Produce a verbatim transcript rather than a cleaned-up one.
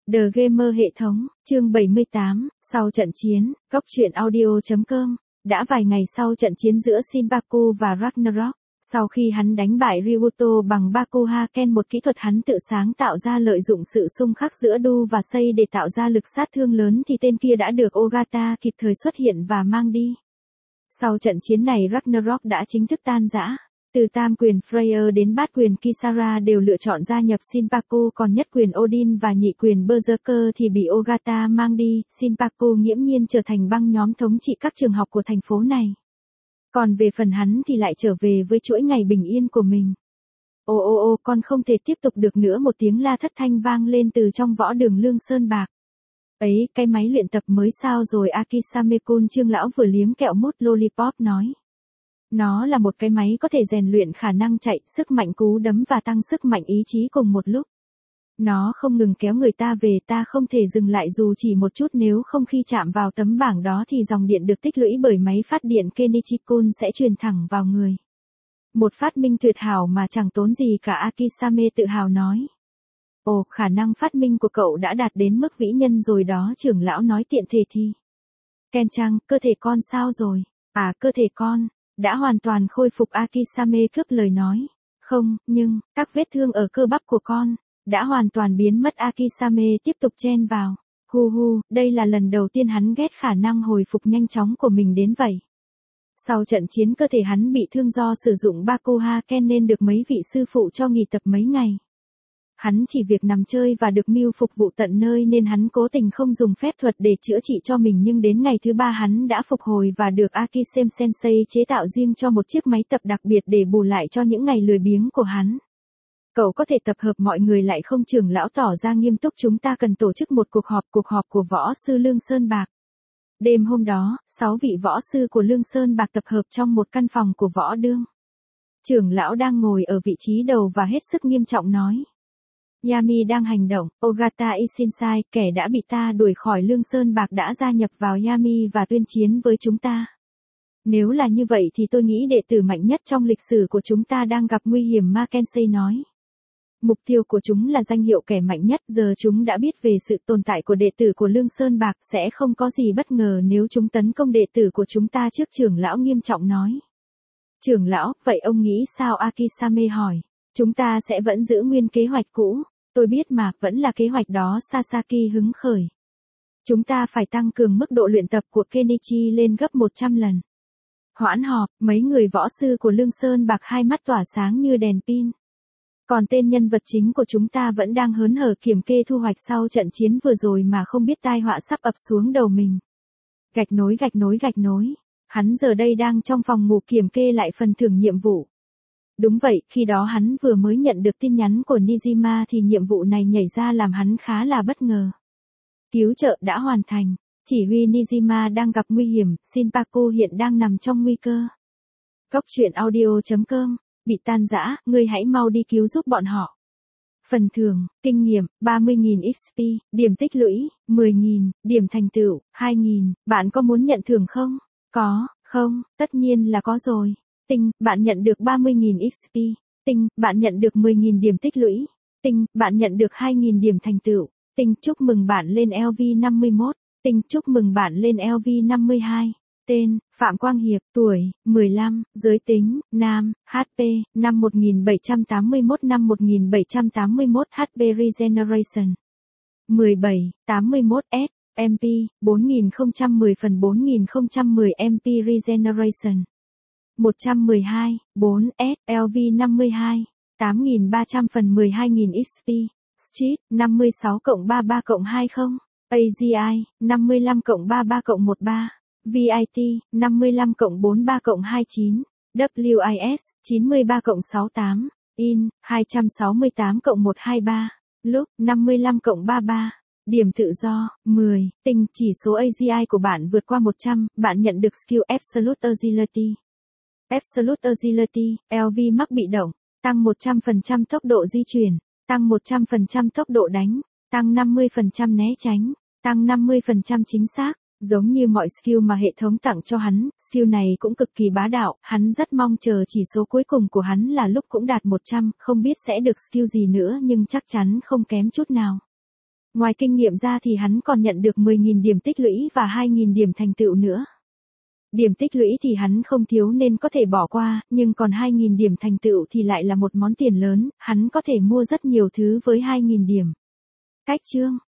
The Gamer hệ thống, chương bảy mươi tám, sau trận chiến, góc truyện audio chấm com, đã vài ngày sau trận chiến giữa Shinpaku và Ragnarok, sau khi hắn đánh bại Ryuto bằng Bakuhaken, một kỹ thuật hắn tự sáng tạo ra lợi dụng sự xung khắc giữa Du và Sei để tạo ra lực sát thương lớn, thì tên kia đã được Ogata kịp thời xuất hiện và mang đi. Sau trận chiến này Ragnarok đã chính thức tan rã. Từ tam quyền Freyr đến bát quyền Kisara đều lựa chọn gia nhập Shinpaku, còn nhất quyền Odin và nhị quyền Berserker thì bị Ogata mang đi. Shinpaku nghiễm nhiên trở thành băng nhóm thống trị các trường học của thành phố này. Còn về phần hắn thì lại trở về với chuỗi ngày bình yên của mình. Ô ô ô, con không thể tiếp tục được nữa, một tiếng la thất thanh vang lên từ trong võ đường Lương Sơn Bạc. Ấy, cái máy luyện tập mới sao rồi Akisame-kun? Trương lão vừa liếm kẹo mút lollipop nói. Nó là một cái máy có thể rèn luyện khả năng chạy, sức mạnh cú đấm và tăng sức mạnh ý chí cùng một lúc. Nó không ngừng kéo người ta về, ta không thể dừng lại dù chỉ một chút, nếu không khi chạm vào tấm bảng đó thì dòng điện được tích lũy bởi máy phát điện Kenichi-kun sẽ truyền thẳng vào người. Một phát minh tuyệt hảo mà chẳng tốn gì cả, Akisame tự hào nói. Ồ, khả năng phát minh của cậu đã đạt đến mức vĩ nhân rồi đó, trưởng lão nói tiện thể thì. Ken-chan, cơ thể con sao rồi? À, cơ thể con đã hoàn toàn khôi phục, Akisame cướp lời nói. Không, nhưng, các vết thương ở cơ bắp của con đã hoàn toàn biến mất, Akisame tiếp tục chen vào. Hu hu, đây là lần đầu tiên hắn ghét khả năng hồi phục nhanh chóng của mình đến vậy. Sau trận chiến cơ thể hắn bị thương do sử dụng Bakuhaken nên được mấy vị sư phụ cho nghỉ tập mấy ngày. Hắn chỉ việc nằm chơi và được Mew phục vụ tận nơi nên hắn cố tình không dùng phép thuật để chữa trị cho mình, nhưng đến ngày thứ ba hắn đã phục hồi và được Akisame Sensei chế tạo riêng cho một chiếc máy tập đặc biệt để bù lại cho những ngày lười biếng của hắn. Cậu có thể tập hợp mọi người lại không? Trưởng lão tỏ ra nghiêm túc. Chúng ta cần tổ chức một cuộc họp, cuộc họp của võ sư Lương Sơn Bạc. Đêm hôm đó, sáu vị võ sư của Lương Sơn Bạc tập hợp trong một căn phòng của võ đương. Trưởng lão đang ngồi ở vị trí đầu và hết sức nghiêm trọng nói. Yami đang hành động, Ogata Ishinsai, kẻ đã bị ta đuổi khỏi Lương Sơn Bạc đã gia nhập vào Yami và tuyên chiến với chúng ta. Nếu là như vậy thì tôi nghĩ đệ tử mạnh nhất trong lịch sử của chúng ta đang gặp nguy hiểm, Mackenzie nói. Mục tiêu của chúng là danh hiệu kẻ mạnh nhất, giờ chúng đã biết về sự tồn tại của đệ tử của Lương Sơn Bạc, sẽ không có gì bất ngờ nếu chúng tấn công đệ tử của chúng ta trước, trưởng lão nghiêm trọng nói. Trưởng lão, vậy ông nghĩ sao? Akisame hỏi. Chúng ta sẽ vẫn giữ nguyên kế hoạch cũ. Tôi biết mà, vẫn là kế hoạch đó, Sasaki hứng khởi. Chúng ta phải tăng cường mức độ luyện tập của Kenichi lên gấp một trăm lần. Hoãn họp, mấy người võ sư của Lương Sơn Bạc hai mắt tỏa sáng như đèn pin. Còn tên nhân vật chính của chúng ta vẫn đang hớn hở kiểm kê thu hoạch sau trận chiến vừa rồi mà không biết tai họa sắp ập xuống đầu mình. Gạch nối gạch nối gạch nối. Hắn giờ đây đang trong phòng ngủ kiểm kê lại phần thưởng nhiệm vụ. Đúng vậy, khi đó hắn vừa mới nhận được tin nhắn của Nijima thì nhiệm vụ này nhảy ra làm hắn khá là bất ngờ. Cứu trợ đã hoàn thành. Chỉ huy Nijima đang gặp nguy hiểm, Shinpaku hiện đang nằm trong nguy cơ. Góc truyện audio chấm com, bị tan rã, ngươi hãy mau đi cứu giúp bọn họ. Phần thưởng, kinh nghiệm, ba mươi nghìn ích pê, điểm tích lũy, mười nghìn, điểm thành tựu, hai nghìn, bạn có muốn nhận thưởng không? Có, không, tất nhiên là có rồi. Tinh, bạn nhận được ba mươi nghìn ích pê. Tinh, bạn nhận được mười nghìn điểm tích lũy. Tinh, bạn nhận được hai nghìn điểm thành tựu. Tinh, chúc mừng bạn lên L V năm mươi mốt. Tinh, chúc mừng bạn lên L V năm mươi hai. Tên, Phạm Quang Hiệp, tuổi, mười lăm, giới tính, nam, hát pê, năm một nghìn bảy trăm tám mươi mốt năm một nghìn bảy trăm tám mươi mốt hát pê Regeneration. mười bảy, tám mươi mốt S, em pê, bốn nghìn không trăm mười phần bốn nghìn không trăm mười em pê Regeneration. một trăm mười hai, bốn S, L V năm mươi hai, tám nghìn ba trăm phần mười hai nghìn ích pê. Street, năm mươi sáu cộng ba mươi ba cộng hai mươi. a giê i, năm mươi lăm cộng ba mươi ba cộng mười ba. vê i tê, năm mươi lăm cộng bốn mươi ba cộng hai mươi chín. vê i ét, chín mươi ba cộng sáu mươi tám. In, hai trăm sáu mươi tám cộng một trăm hai mươi ba. Lúc, năm mươi lăm cộng ba mươi ba. Điểm tự do, mười. Tinh, chỉ số a giê i của bạn vượt qua một trăm, bạn nhận được skill Absolute Agility. Absolute Agility, L V mắc bị động, tăng một trăm phần trăm tốc độ di chuyển, tăng một trăm phần trăm tốc độ đánh, tăng năm mươi phần trăm né tránh, tăng năm mươi phần trăm chính xác. Giống như mọi skill mà hệ thống tặng cho hắn, skill này cũng cực kỳ bá đạo, hắn rất mong chờ chỉ số cuối cùng của hắn là lúc cũng đạt một trăm, không biết sẽ được skill gì nữa nhưng chắc chắn không kém chút nào. Ngoài kinh nghiệm ra thì hắn còn nhận được mười nghìn điểm tích lũy và hai nghìn điểm thành tựu nữa. Điểm tích lũy thì hắn không thiếu nên có thể bỏ qua, nhưng còn hai nghìn điểm thành tựu thì lại là một món tiền lớn, hắn có thể mua rất nhiều thứ với hai nghìn điểm. Cách chương